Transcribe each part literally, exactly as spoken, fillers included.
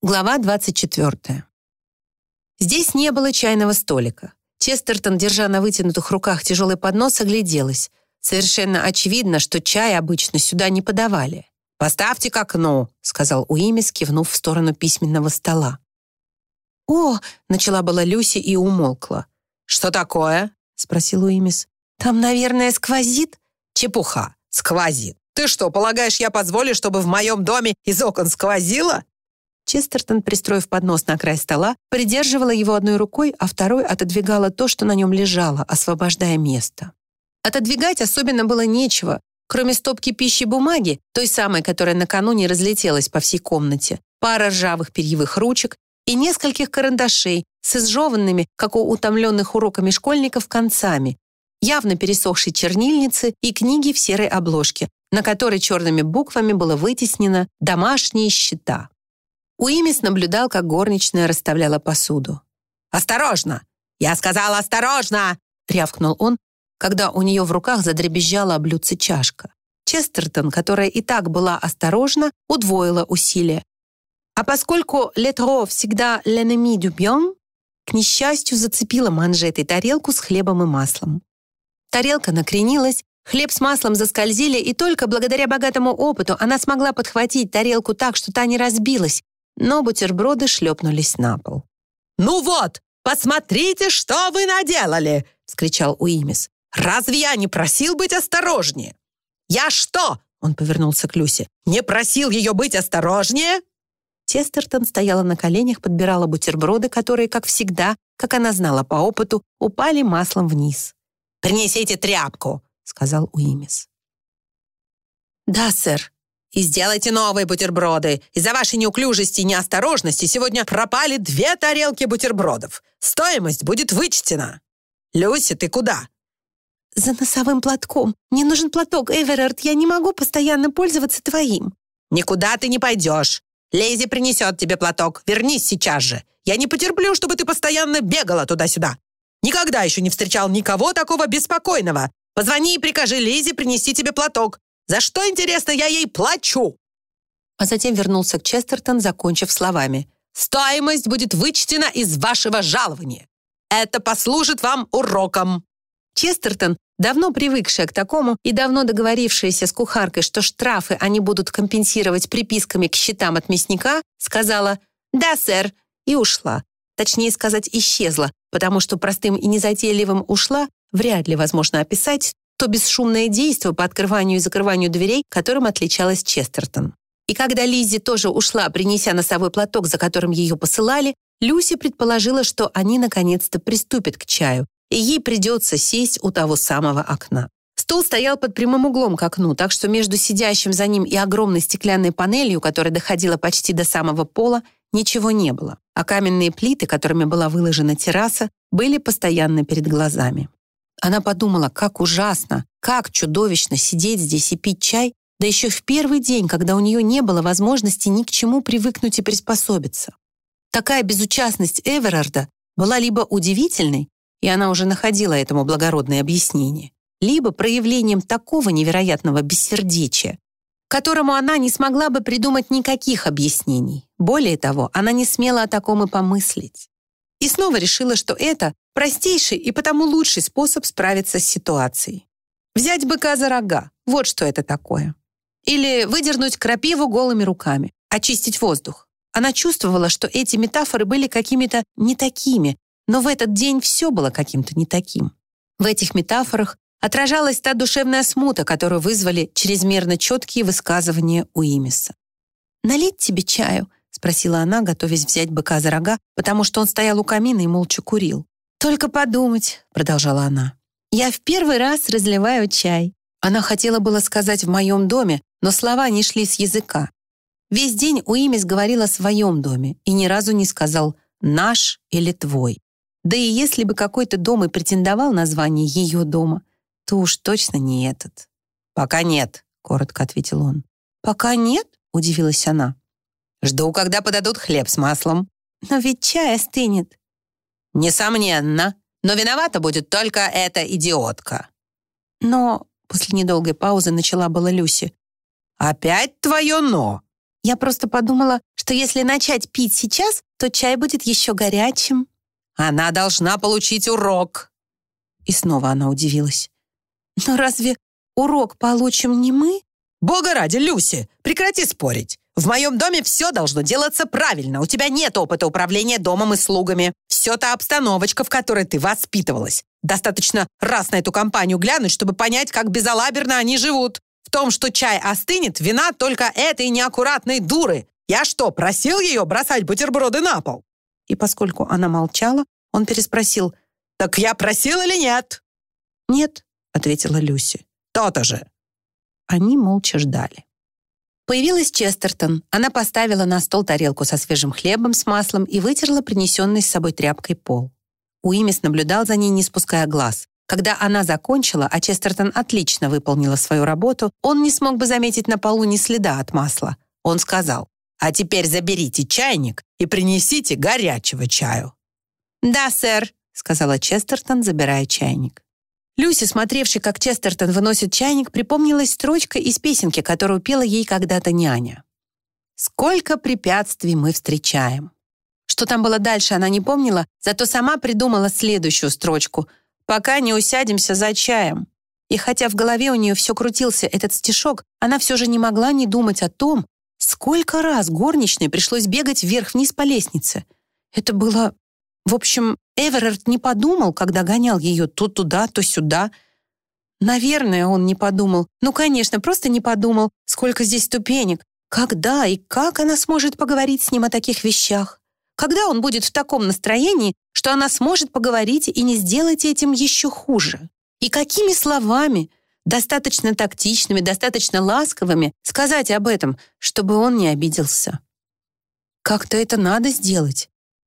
Глава двадцать четвёртая. Здесь не было чайного столика. Честертон, держа на вытянутых руках тяжелый поднос, огляделась. Совершенно очевидно, что чай обычно сюда не подавали. «Поставьте к окну», — сказал Уимис, кивнув в сторону письменного стола. «О!» — начала была Люси и умолкла. «Что такое?» — спросил Уимис. «Там, наверное, сквозит?» «Чепуха! Сквозит! Ты что, полагаешь, я позволю, чтобы в моем доме из окон сквозило?» Честертон, пристроив поднос на край стола, придерживала его одной рукой, а второй отодвигала то, что на нем лежало, освобождая место. Отодвигать особенно было нечего, кроме стопки пищи бумаги, той самой, которая накануне разлетелась по всей комнате, пара ржавых перьевых ручек и нескольких карандашей с изжеванными, как у утомленных уроками школьников, концами, явно пересохшей чернильницы и книги в серой обложке, на которой черными буквами было вытеснено «Домашние счета». Уимис наблюдал, как горничная расставляла посуду. «Осторожно! Я сказала, осторожно!» — рявкнул он, когда у нее в руках задребезжала о блюдце чашка. Честертон, которая и так была осторожна, удвоила усилия. А поскольку «le всегда l'ennemi du bien», к несчастью, зацепила манжетой тарелку с хлебом и маслом. Тарелка накренилась, хлеб с маслом заскользили, и только благодаря богатому опыту она смогла подхватить тарелку так, что та не разбилась, но бутерброды шлепнулись на пол. «Ну вот, посмотрите, что вы наделали!» — вскричал Уимис. «Разве я не просил быть осторожнее?» «Я что?» — он повернулся к Люси. «Не просил ее быть осторожнее?» Честертон стояла на коленях, подбирала бутерброды, которые, как всегда, как она знала по опыту, упали маслом вниз. «Принесите тряпку!» — сказал Уимис. «Да, сэр». «И сделайте новые бутерброды. Из-за вашей неуклюжести и неосторожности сегодня пропали две тарелки бутербродов. Стоимость будет вычтена. Люси, ты куда?» «За носовым платком. Мне нужен платок, Эверард. Я не могу постоянно пользоваться твоим». «Никуда ты не пойдешь. Лейзи принесет тебе платок. Вернись сейчас же. Я не потерплю, чтобы ты постоянно бегала туда-сюда. Никогда еще не встречал никого такого беспокойного. Позвони и прикажи Лизе принести тебе платок. За что, интересно, я ей плачу?» А затем вернулся к Честертон, закончив словами. «Стоимость будет вычтена из вашего жалования. Это послужит вам уроком». Честертон, давно привыкшая к такому и давно договорившаяся с кухаркой, что штрафы они будут компенсировать приписками к счетам от мясника, сказала «Да, сэр», и ушла. Точнее сказать, исчезла, потому что простым и незатейливым «ушла» вряд ли возможно описать то бесшумное действие по открыванию и закрыванию дверей, которым отличалась Честертон. И когда Лиззи тоже ушла, принеся носовой платок, за которым ее посылали, Люси предположила, что они наконец-то приступят к чаю, и ей придется сесть у того самого окна. Стол стоял под прямым углом к окну, так что между сидящим за ним и огромной стеклянной панелью, которая доходила почти до самого пола, ничего не было, а каменные плиты, которыми была выложена терраса, были постоянно перед глазами. Она подумала, как ужасно, как чудовищно сидеть здесь и пить чай, да еще в первый день, когда у нее не было возможности ни к чему привыкнуть и приспособиться. Такая безучастность Эверарда была либо удивительной, и она уже находила этому благородное объяснение, либо проявлением такого невероятного бессердечия, которому она не смогла бы придумать никаких объяснений. Более того, она не смела о таком и помыслить. И снова решила, что это простейший и потому лучший способ справиться с ситуацией. Взять быка за рога — вот что это такое. Или выдернуть крапиву голыми руками, очистить воздух. Она чувствовала, что эти метафоры были какими-то не такими, но в этот день все было каким-то не таким. В этих метафорах отражалась та душевная смута, которую вызвали чрезмерно четкие высказывания Уимиса. «Налить тебе чаю?» — спросила она, готовясь взять быка за рога, потому что он стоял у камина и молча курил. «Только подумать», — продолжала она. «Я в первый раз разливаю чай». Она хотела было сказать «в моем доме», но слова не шли с языка. Весь день Уимис говорил о своем доме и ни разу не сказал «наш» или «твой». Да и если бы какой-то дом и претендовал на звание ее дома, то уж точно не этот. «Пока нет», — коротко ответил он. «Пока нет?» — удивилась она. «Жду, когда подадут хлеб с маслом». «Но ведь чай остынет». «Несомненно. Но виновата будет только эта идиотка». «Но...» — после недолгой паузы начала была Люси. «Опять твое «но». Я просто подумала, что если начать пить сейчас, то чай будет еще горячим». «Она должна получить урок». И снова она удивилась. «Но разве урок получим не мы?» «Бога ради, Люси, прекрати спорить. В моем доме все должно делаться правильно. У тебя нет опыта управления домом и слугами. Все та обстановочка, в которой ты воспитывалась. Достаточно раз на эту компанию глянуть, чтобы понять, как безалаберно они живут. В том, что чай остынет, вина только этой неаккуратной дуры. Я что, просил ее бросать бутерброды на пол?» И поскольку она молчала, он переспросил: «Так я просил или нет?» «Нет», — ответила Люси. «То-то же». Они молча ждали. Появилась Честертон. Она поставила на стол тарелку со свежим хлебом с маслом и вытерла принесенный с собой тряпкой пол. Уимис наблюдал за ней, не спуская глаз. Когда она закончила, а Честертон отлично выполнила свою работу, он не смог бы заметить на полу ни следа от масла. Он сказал: «А теперь заберите чайник и принесите горячего чаю». «Да, сэр», — сказала Честертон, забирая чайник. Люси, смотревшей, как Честертон выносит чайник, припомнилась строчка из песенки, которую пела ей когда-то няня. «Сколько препятствий мы встречаем». Что там было дальше, она не помнила, зато сама придумала следующую строчку: «Пока не усядемся за чаем». И хотя в голове у нее все крутился этот стишок, она все же не могла не думать о том, сколько раз горничной пришлось бегать вверх-вниз по лестнице. Это было... В общем, Эверард не подумал, когда гонял ее то туда, то сюда. Наверное, он не подумал. Ну, конечно, просто не подумал, сколько здесь ступенек. Когда и как она сможет поговорить с ним о таких вещах? Когда он будет в таком настроении, что она сможет поговорить и не сделать этим еще хуже? И какими словами, достаточно тактичными, достаточно ласковыми, сказать об этом, чтобы он не обиделся? Как-то это надо сделать.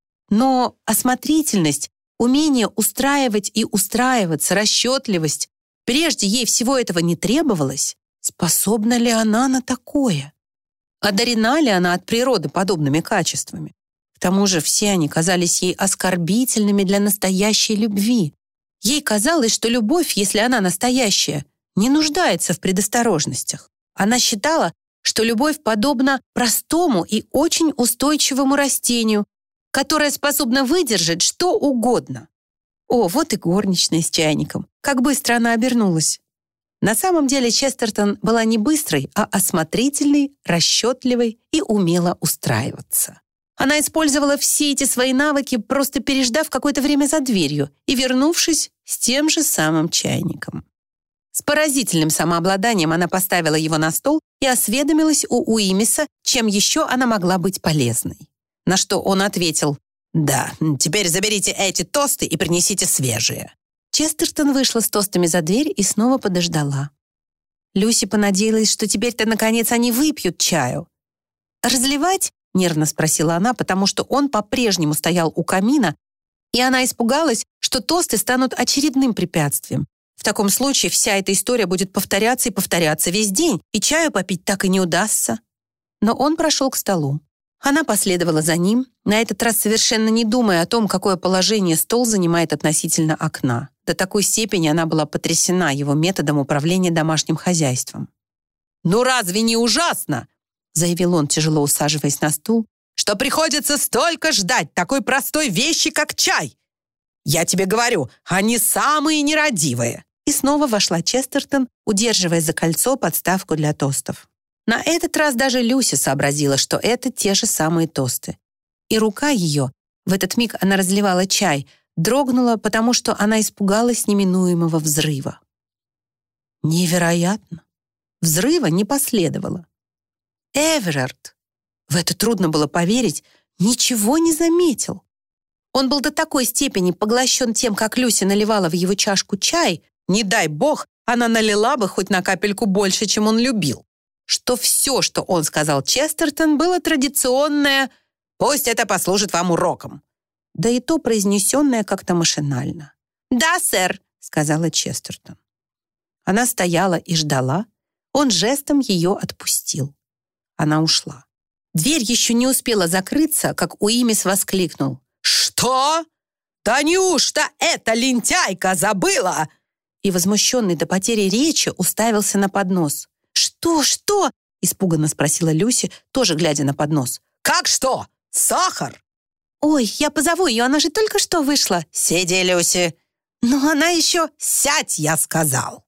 Но осмотрительность, умение устраивать и устраиваться, расчетливость, прежде ей всего этого не требовалось. Способна ли она на такое? Одарена ли она от природы подобными качествами? К тому же все они казались ей оскорбительными для настоящей любви. Ей казалось, что любовь, если она настоящая, не нуждается в предосторожностях. Она считала, что любовь подобна простому и очень устойчивому растению, которая способна выдержать что угодно. О, вот и горничная с чайником. Как быстро она обернулась. На самом деле Честертон была не быстрой, а осмотрительной, расчетливой и умела устраиваться. Она использовала все эти свои навыки, просто переждав какое-то время за дверью и вернувшись с тем же самым чайником. С поразительным самообладанием она поставила его на стол и осведомилась у Уимиса, чем еще она могла быть полезной. На что он ответил: «Да, теперь заберите эти тосты и принесите свежие». Честертон вышла с тостами за дверь и снова подождала. Люси понадеялась, что теперь-то, наконец, они выпьют чаю. «Разливать?» — нервно спросила она, потому что он по-прежнему стоял у камина, и она испугалась, что тосты станут очередным препятствием. В таком случае вся эта история будет повторяться и повторяться весь день, и чаю попить так и не удастся. Но он прошел к столу. Она последовала за ним, на этот раз совершенно не думая о том, какое положение стол занимает относительно окна. До такой степени она была потрясена его методом управления домашним хозяйством. «Ну разве не ужасно?» — заявил он, тяжело усаживаясь на стул, «что приходится столько ждать такой простой вещи, как чай? Я тебе говорю, они самые нерадивые!» И снова вошла Честертон, удерживая за кольцо подставку для тостов. На этот раз даже Люси сообразила, что это те же самые тосты. И рука ее, в этот миг она разливала чай, дрогнула, потому что она испугалась неминуемого взрыва. Невероятно! Взрыва не последовало. Эверард, в это трудно было поверить, ничего не заметил. Он был до такой степени поглощен тем, как Люси наливала в его чашку чай, не дай бог, она налила бы хоть на капельку больше, чем он любил, что все, что он сказал Честертон, было традиционное «пусть это послужит вам уроком», да и то произнесенное как-то машинально. «Да, сэр», — сказала Честертон. Она стояла и ждала, он жестом ее отпустил. Она ушла. Дверь еще не успела закрыться, как Уимис воскликнул: «Что? Да неужто эта лентяйка забыла?» И, возмущенный до потери речи, уставился на поднос. «Что, что? испуганно спросила Люси, тоже глядя на поднос. «Как что? Сахар?» «Ой, я позову ее, она же только что вышла». «Сиди, Люси». «Но она еще...» «Сядь, я сказал».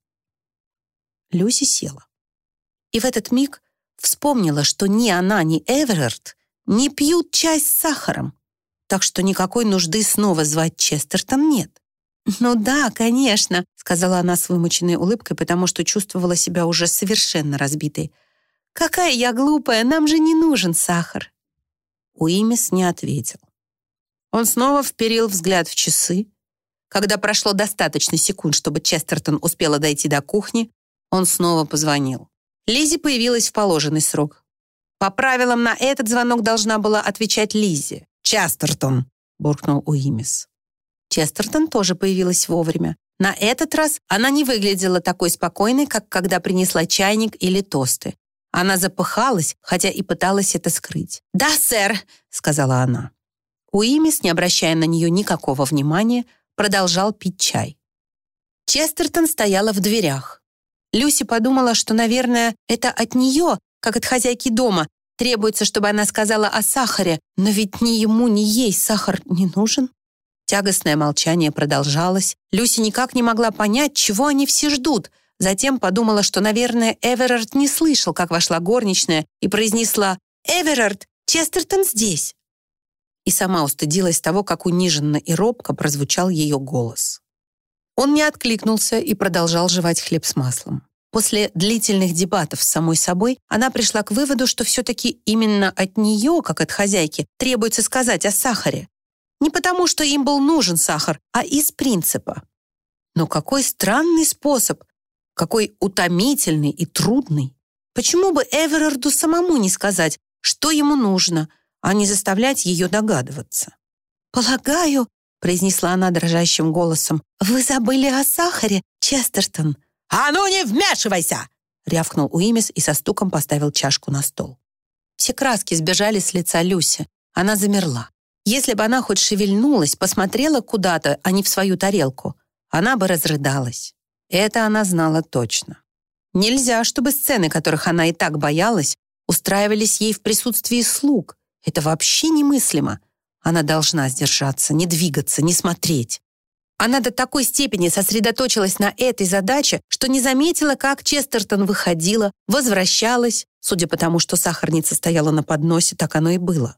Люси села. И в этот миг вспомнила, что ни она, ни Эверард не пьют чай с сахаром, так что никакой нужды снова звать Честертон нет. «Ну да, конечно», — сказала она с вымученной улыбкой, потому что чувствовала себя уже совершенно разбитой. «Какая я глупая, нам же не нужен сахар». Уимис не ответил. Он снова вперил взгляд в часы. Когда прошло достаточно секунд, чтобы Честертон успела дойти до кухни, он снова позвонил. Лиззи появилась в положенный срок. По правилам, на этот звонок должна была отвечать Лиззи. «Честертон», — буркнул Уимис. Честертон тоже появилась вовремя. На этот раз она не выглядела такой спокойной, как когда принесла чайник или тосты. Она запыхалась, хотя и пыталась это скрыть. «Да, сэр», — сказала она. Уимис, не обращая на нее никакого внимания, продолжал пить чай. Честертон стояла в дверях. Люси подумала, что, наверное, это от нее, как от хозяйки дома, требуется, чтобы она сказала о сахаре, но ведь ни ему, ни ей сахар не нужен. Тягостное молчание продолжалось. Люси никак не могла понять, чего они все ждут. Затем подумала, что, наверное, Эверард не слышал, как вошла горничная, и произнесла: «Эверард, Честертон здесь». И сама устыдилась того, как униженно и робко прозвучал ее голос. Он не откликнулся и продолжал жевать хлеб с маслом. После длительных дебатов с самой собой она пришла к выводу, что все-таки именно от нее, как от хозяйки, требуется сказать о сахаре. Не потому, что им был нужен сахар, а из принципа. Но какой странный способ, какой утомительный и трудный. Почему бы Эверарду самому не сказать, что ему нужно, а не заставлять ее догадываться? «Полагаю», — произнесла она дрожащим голосом, «вы забыли о сахаре, Честертон». «А ну не вмешивайся!» — рявкнул Уимис и со стуком поставил чашку на стол. Все краски сбежали с лица Люси. Она замерла. Если бы она хоть шевельнулась, посмотрела куда-то, а не в свою тарелку, она бы разрыдалась. Это она знала точно. Нельзя, чтобы сцены, которых она и так боялась, устраивались ей в присутствии слуг. Это вообще немыслимо. Она должна сдержаться, не двигаться, не смотреть. Она до такой степени сосредоточилась на этой задаче, что не заметила, как Честертон выходила, возвращалась. Судя по тому, что сахарница стояла на подносе, так оно и было.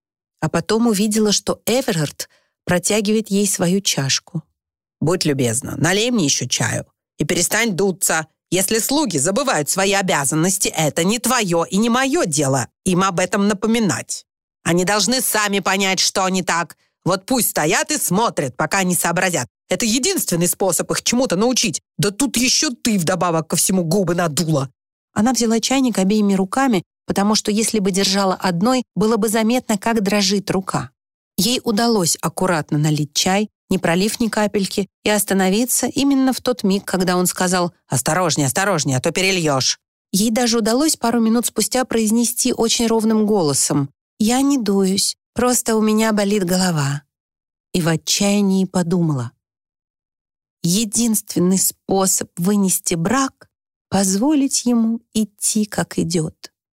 А потом увидела, что Эверард протягивает ей свою чашку. «Будь любезна, налей мне еще чаю и перестань дуться. Если слуги забывают свои обязанности, это не твое и не мое дело им об этом напоминать. Они должны сами понять, что не так. Вот пусть стоят и смотрят, пока не сообразят. Это единственный способ их чему-то научить. Да тут еще ты вдобавок ко всему губы надула». Она взяла чайник обеими руками, потому что если бы держала одной, было бы заметно, как дрожит рука. Ей удалось аккуратно налить чай, не пролив ни капельки, и остановиться именно в тот миг, когда он сказал: «Осторожнее, осторожнее, а то перельешь». Ей даже удалось пару минут спустя произнести очень ровным голосом: «Я не дуюсь, просто у меня болит голова». И в отчаянии подумала: единственный способ вынести брак — позволить ему идти, как идет.